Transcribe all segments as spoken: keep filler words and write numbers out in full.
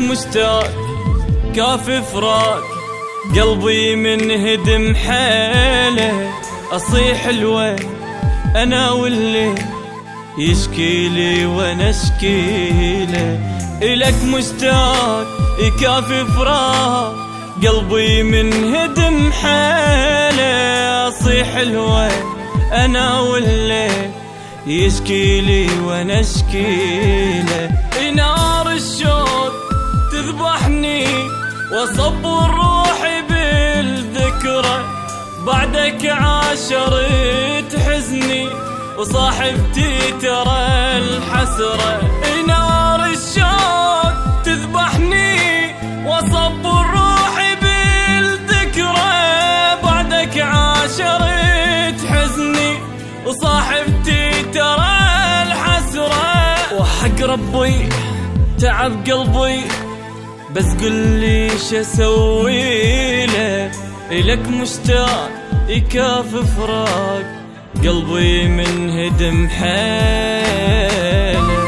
مشتاق كافي فراق قلبي من هدم حاله أصيح الوين أنا واللي يشكي لي وأنا أشكي له. إلك مشتاق كافي فراق قلبي من هدم حاله أصيح الوين أنا واللي يشكي لي وأنا أشكي له. نار الشوق تذبحني وصبر روحي بالذكرى بعدك عاشر تحزني وصاحبتي ترى الحسرة. نار الشوق تذبحني وصبر روحي بالذكرى بعدك عاشر تحزني وصاحبتي ترى الحسرة. وحق ربي تعب قلبي بس قل لي شسوي له. إلك مشتاق يكافي فراق قلبي من هدم حاله.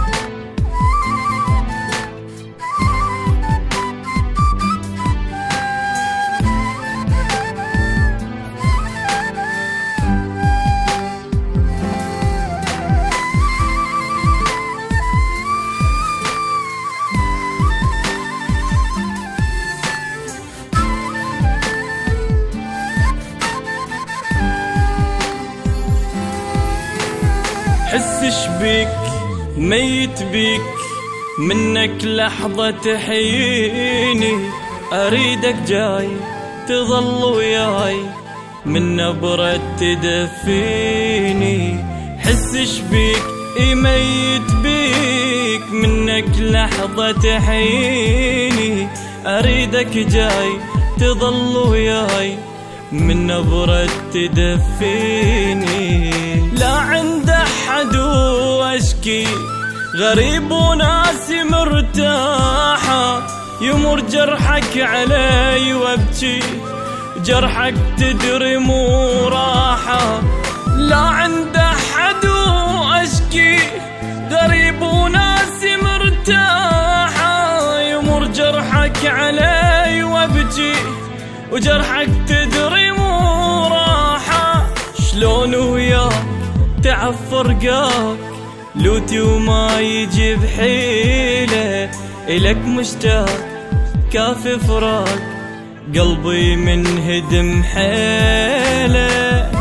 حسش بيك ميت بيك منك لحظة تحييني أريدك جاي تظل وياي من نبرة تدفيني. حسش بيك ميت بيك منك لحظة تحييني أريدك جاي تظل وياي من نبرة تدفيني. لا عند أحد وأشكي غريب وناسي مرتاحة يمر جرحك علي وابكي جرحك تدري مو راحة. لا عند أحد وأشكي غريب وناسي مرتاحة يمر جرحك علي وابكي وجرحك تدري مو راحة. شلون وياك تعب فرقاك لوتي وما يجي بحيله. إلك مشتاق كافي فراق قلبي من هدم حيله.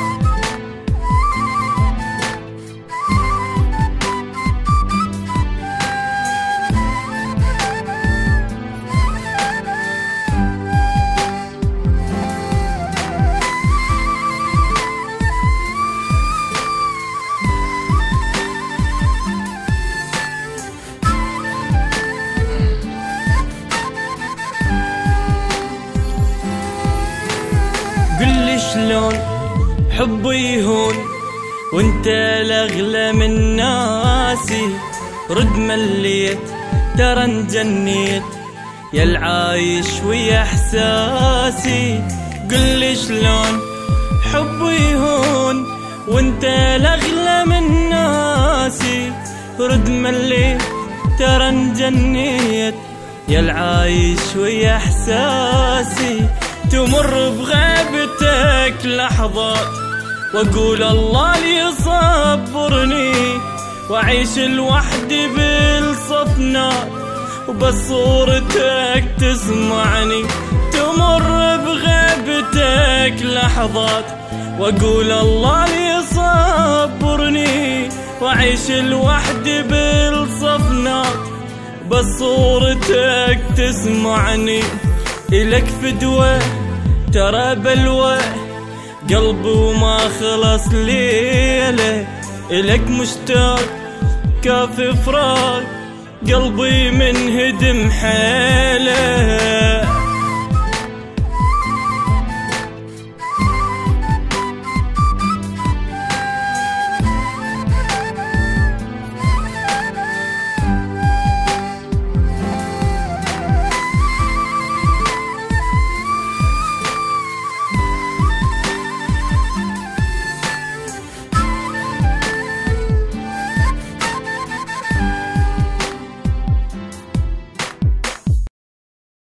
قل شلون حبي يهون وانت الاغلى من ناسي رد مليت ترى انجنيت يا العايش ويا احساسي. قل شلون حبي يهون وانت الاغلى من ناسي رد مليت ترى انجنيت يا العايش ويا احساسي. تمر بغيبتك لحظات واقول الله لي يصبرني واعيش لوحدي بالصفنات وبس صورتك تسمعني. تمر بغيبتك لحظات واقول الله لي يصبرني واعيش لوحدي بالصفنات بس صورتك تسمعني. إلك فدوة ترى بلوى قلبي وما خلص ليلة. إلك مشتاق كافي فراق قلبي من هدم حيل.